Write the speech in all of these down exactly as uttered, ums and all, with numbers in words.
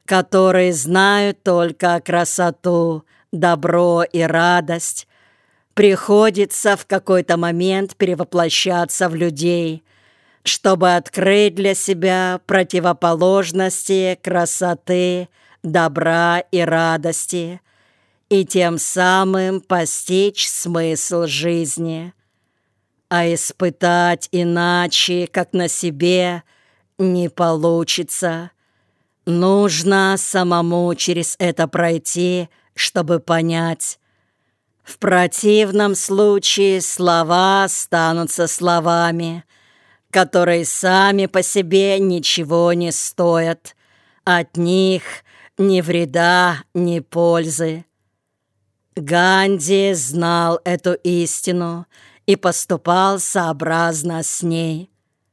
которые знают только красоту, добро и радость, приходится в какой-то момент перевоплощаться в людей, чтобы открыть для себя противоположности красоты, добра и радости, и тем самым постичь смысл жизни. А испытать иначе, как на себе, не получится. Нужно самому через это пройти, чтобы понять. В противном случае слова останутся словами, которые сами по себе ничего не стоят. От них ни вреда, ни пользы. Ганди знал эту истину и поступал сообразно с ней.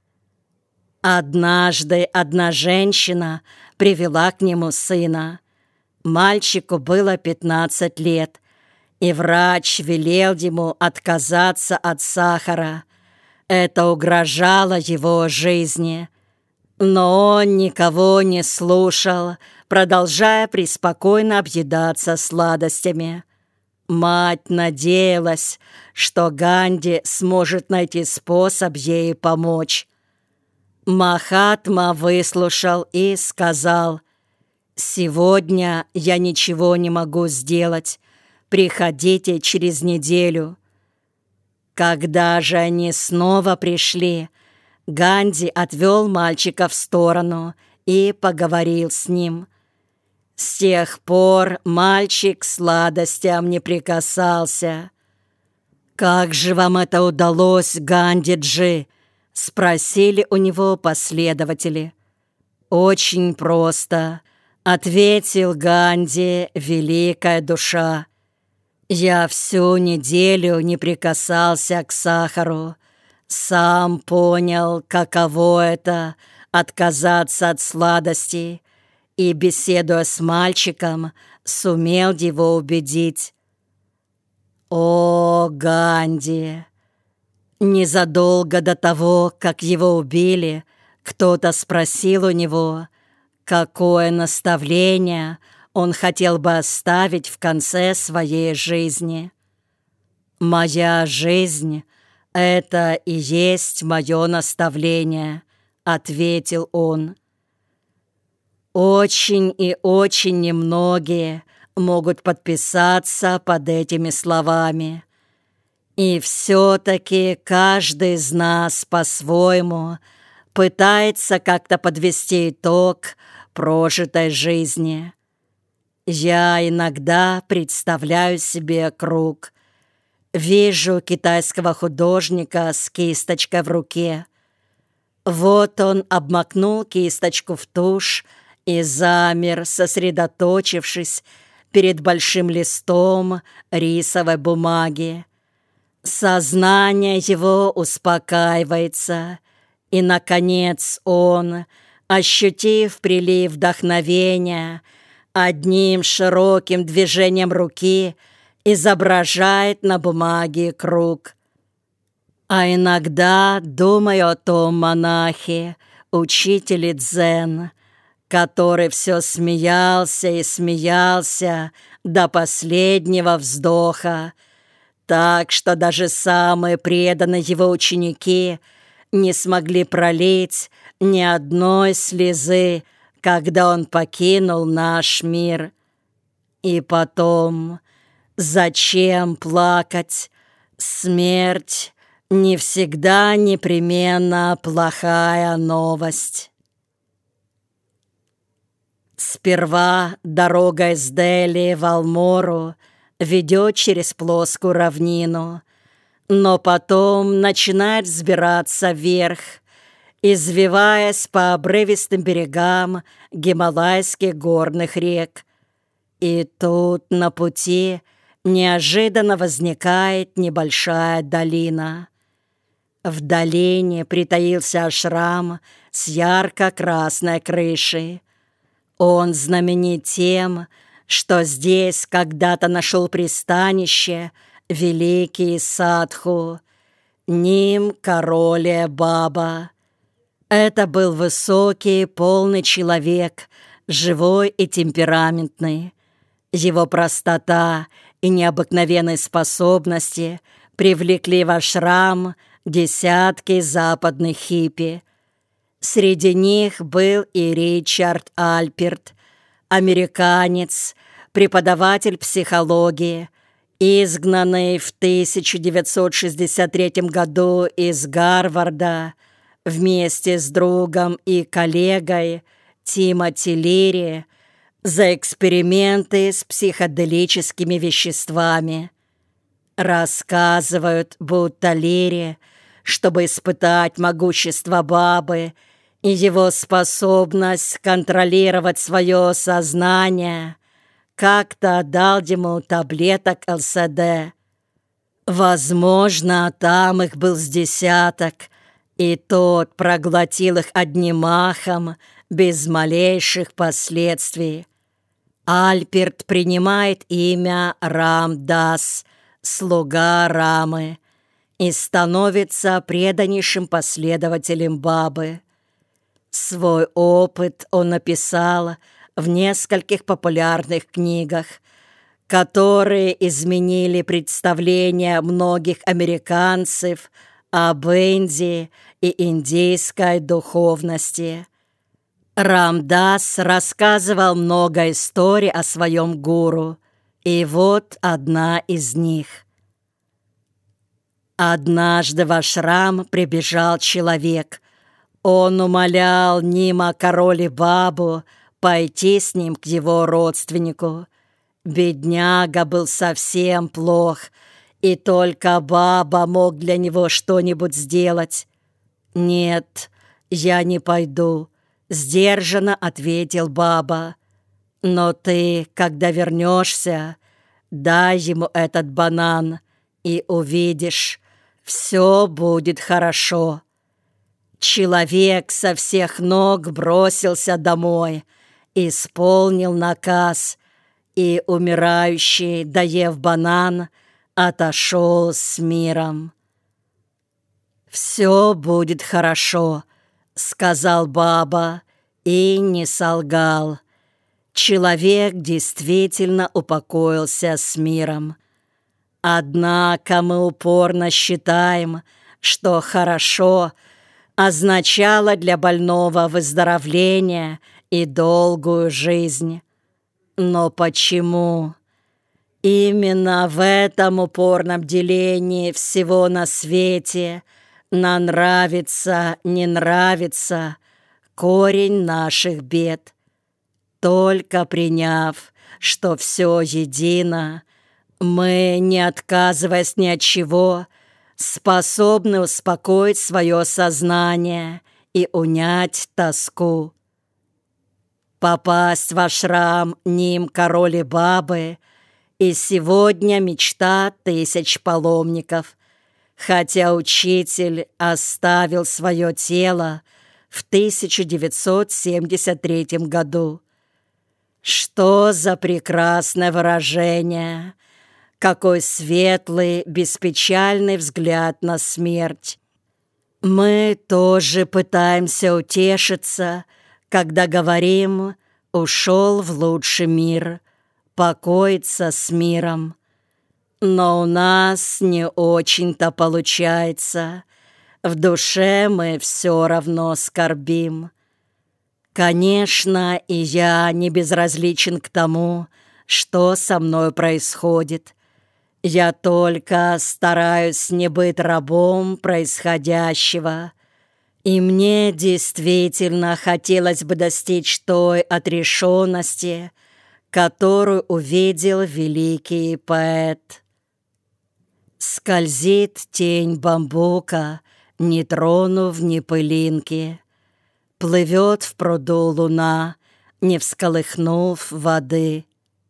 Однажды одна женщина привела к нему сына. Мальчику было пятнадцать лет, и врач велел ему отказаться от сахара. Это угрожало его жизни. Но он никого не слушал, продолжая преспокойно объедаться сладостями. Мать надеялась, что Ганди сможет найти способ ей помочь. Махатма выслушал и сказал: «Сегодня я ничего не могу сделать. Приходите через неделю». Когда же они снова пришли, Ганди отвел мальчика в сторону и поговорил с ним. С тех пор мальчик к сладостям не прикасался. «Как же вам это удалось, Гандиджи?» — спросили у него последователи. «Очень просто», — ответил Ганди, великая душа. «Я всю неделю не прикасался к сахару. Сам понял, каково это — отказаться от сладостей, и, беседуя с мальчиком, сумел его убедить». О, Ганди! Незадолго до того, как его убили, кто-то спросил у него, какое наставление он хотел бы оставить в конце своей жизни. «Моя жизнь — это и есть мое наставление», — ответил он. Очень и очень немногие могут подписаться под этими словами. И все-таки каждый из нас по-своему пытается как-то подвести итог прожитой жизни. Я иногда представляю себе круг. Вижу китайского художника с кисточкой в руке. Вот он обмакнул кисточку в тушь и замер, сосредоточившись перед большим листом рисовой бумаги. Сознание его успокаивается, и, наконец, он, ощутив прилив вдохновения, одним широким движением руки изображает на бумаге круг. А иногда думаю о том монахе, учителе дзен, который все смеялся и смеялся до последнего вздоха, так что даже самые преданные его ученики не смогли пролить ни одной слезы, когда он покинул наш мир. И потом, зачем плакать? Смерть не всегда непременно плохая новость. Сперва дорога из Дели в Алмору ведет через плоскую равнину, но потом начинает взбираться вверх, извиваясь по обрывистым берегам гималайских горных рек. И тут на пути неожиданно возникает небольшая долина. В долине притаился ашрам с ярко-красной крышей. Он знаменит тем, что здесь когда-то нашел пристанище великий садху, Ним Кароле Баба. Это был высокий, полный человек живой и темпераментный. Его простота и необыкновенные способности привлекли в ашрам десятки западных хиппи. Среди них был и Ричард Альперт, американец, преподаватель психологии, изгнанный в тысяча девятьсот шестьдесят третьем году из Гарварда вместе с другом и коллегой Тимоти Лири за эксперименты с психоделическими веществами. Рассказывают, будто Лири, чтобы испытать могущество бабы и его способность контролировать свое сознание, как-то дал ему таблеток эл эс ди. Возможно, там их был с десяток, и тот проглотил их одним махом, без малейших последствий. Альперт принимает имя Рамдас, слуга Рамы, и становится преданнейшим последователем бабы. Свой опыт он написал в нескольких популярных книгах, которые изменили представление многих американцев об Индии и индийской духовности. Рамдас рассказывал много историй о своем гуру, и вот одна из них. Однажды в ашрам прибежал человек. Он умолял Нима Кароли Бабу пойти с ним к его родственнику. Бедняга был совсем плох, и только Баба мог для него что-нибудь сделать. «Нет, я не пойду», — сдержанно ответил Баба. «Но ты, когда вернешься, дай ему этот банан, и увидишь, все будет хорошо». Человек со всех ног бросился домой, исполнил наказ, и умирающий, доев банан, отошел с миром. «Все будет хорошо», — сказал Баба, и не солгал. Человек действительно упокоился с миром. Однако мы упорно считаем, что «хорошо» означало для больного выздоровление и долгую жизнь. Но почему? Именно в этом упорном делении всего на свете на нравится, не нравится корень наших бед. Только приняв, что все едино, мы, не отказываясь ни от чего, способны успокоить свое сознание и унять тоску. Попасть в ашрам Ним Кароли Бабы и сегодня мечта тысяч паломников, хотя учитель оставил свое тело в тысяча девятьсот семьдесят третьем году. Что за прекрасное выражение! Какой светлый, беспечальный взгляд на смерть! Мы тоже пытаемся утешиться, когда говорим «ушел в лучший мир», покоиться с миром. Но у нас не очень-то получается. В душе мы все равно скорбим. Конечно, и я не безразличен к тому, что со мной происходит. Я только стараюсь не быть рабом происходящего. И мне действительно хотелось бы достичь той отрешенности, которую увидел великий поэт. Скользит тень бамбука, не тронув ни пылинки. Плывет в пруду луна, не всколыхнув воды.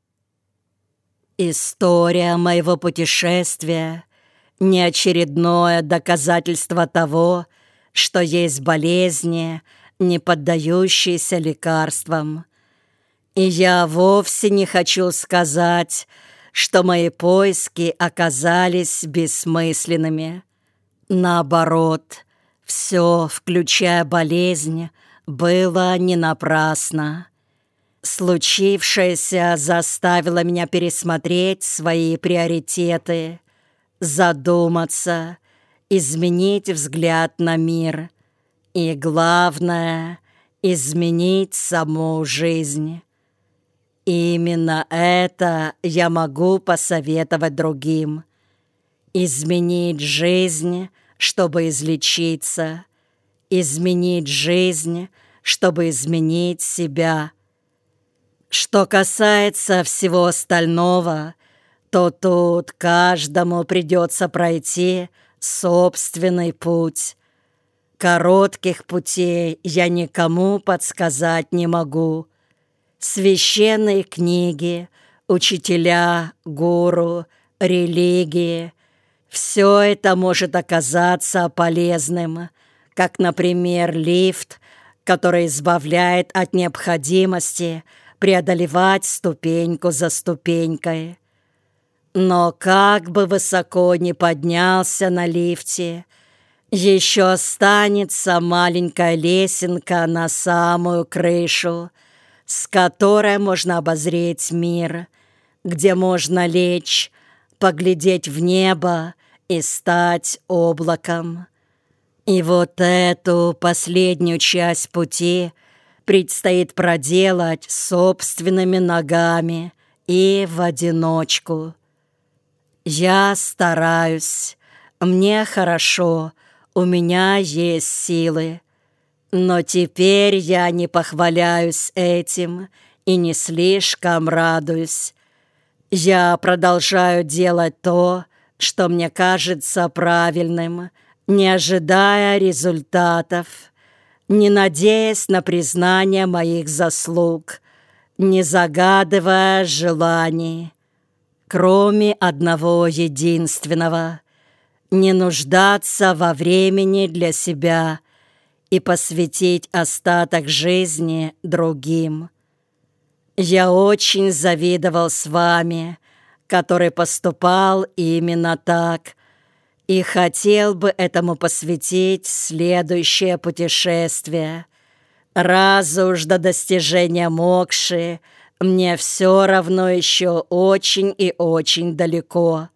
История моего путешествия — не очередное доказательство того, что есть болезни, не поддающиеся лекарствам. И я вовсе не хочу сказать, что мои поиски оказались бессмысленными. Наоборот, все, включая болезнь, было не напрасно. Случившееся заставило меня пересмотреть свои приоритеты, задуматься, изменить взгляд на мир и, главное, изменить саму жизнь. Именно это я могу посоветовать другим. Изменить жизнь, чтобы излечиться. Изменить жизнь, чтобы изменить себя. Что касается всего остального, то тут каждому придется пройти собственный путь. Коротких путей я никому подсказать не могу. Священные книги, учителя, гуру, религии — все это может оказаться полезным, как, например, лифт, который избавляет от необходимости преодолевать ступеньку за ступенькой. Но как бы высоко ни поднялся на лифте, еще останется маленькая лесенка на самую крышу, с которой можно обозреть мир, где можно лечь, поглядеть в небо и стать облаком. И вот эту последнюю часть пути предстоит проделать собственными ногами и в одиночку. Я стараюсь, мне хорошо, у меня есть силы. Но теперь я не похваляюсь этим и не слишком радуюсь. Я продолжаю делать то, что мне кажется правильным, не ожидая результатов, не надеясь на признание моих заслуг, не загадывая желаний, кроме одного единственного — не нуждаться во времени для себя и посвятить остаток жизни другим. Я очень завидовал с вами, который поступал именно так, и хотел бы этому посвятить следующее путешествие. Раз уж до достижения мокши мне все равно еще очень и очень далеко.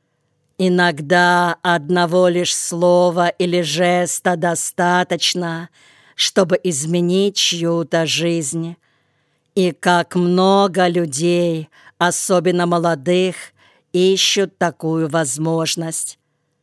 Иногда одного лишь слова или жеста достаточно, чтобы изменить чью-то жизнь. И как много людей, особенно молодых, ищут такую возможность.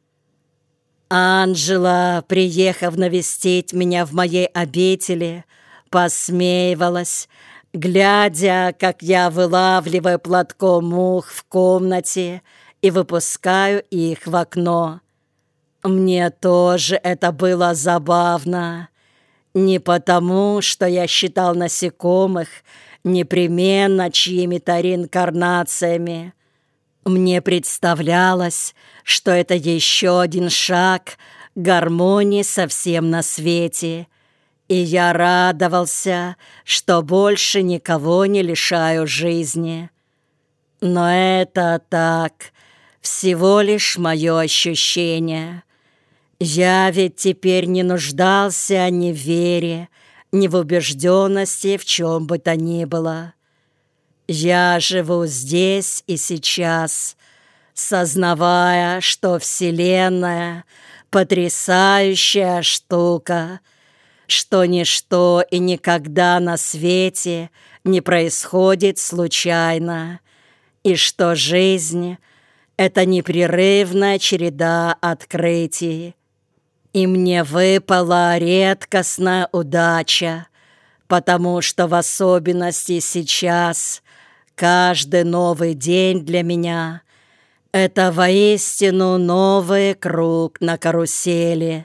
Анжела, приехав навестить меня в моей обители, посмеивалась, глядя, как я вылавливаю платком мух в комнате и выпускаю их в окно. Мне тоже это было забавно. Не потому, что я считал насекомых непременно чьими-то реинкарнациями. Мне представлялось, что это еще один шаг к гармонии со всем на свете, и я радовался, что больше никого не лишаю жизни. Но это так, всего лишь мое ощущение. Я ведь теперь не нуждался ни в вере, ни в убежденности в чем бы то ни было. Я живу здесь и сейчас, сознавая, что Вселенная — потрясающая штука, что ничто и никогда на свете не происходит случайно, и что жизнь — это непрерывная череда открытий. И мне выпала редкостная удача, потому что в особенности сейчас каждый новый день для меня — это воистину новый круг на карусели.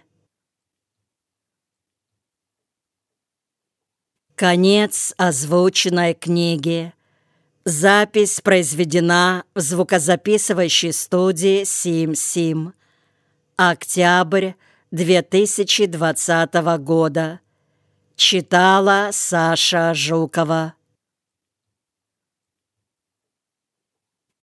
Конец озвученной книги. Запись произведена в звукозаписывающей студии Сим-Сим. Октябрь две тысячи двадцатого года. Читала Саша Жукова.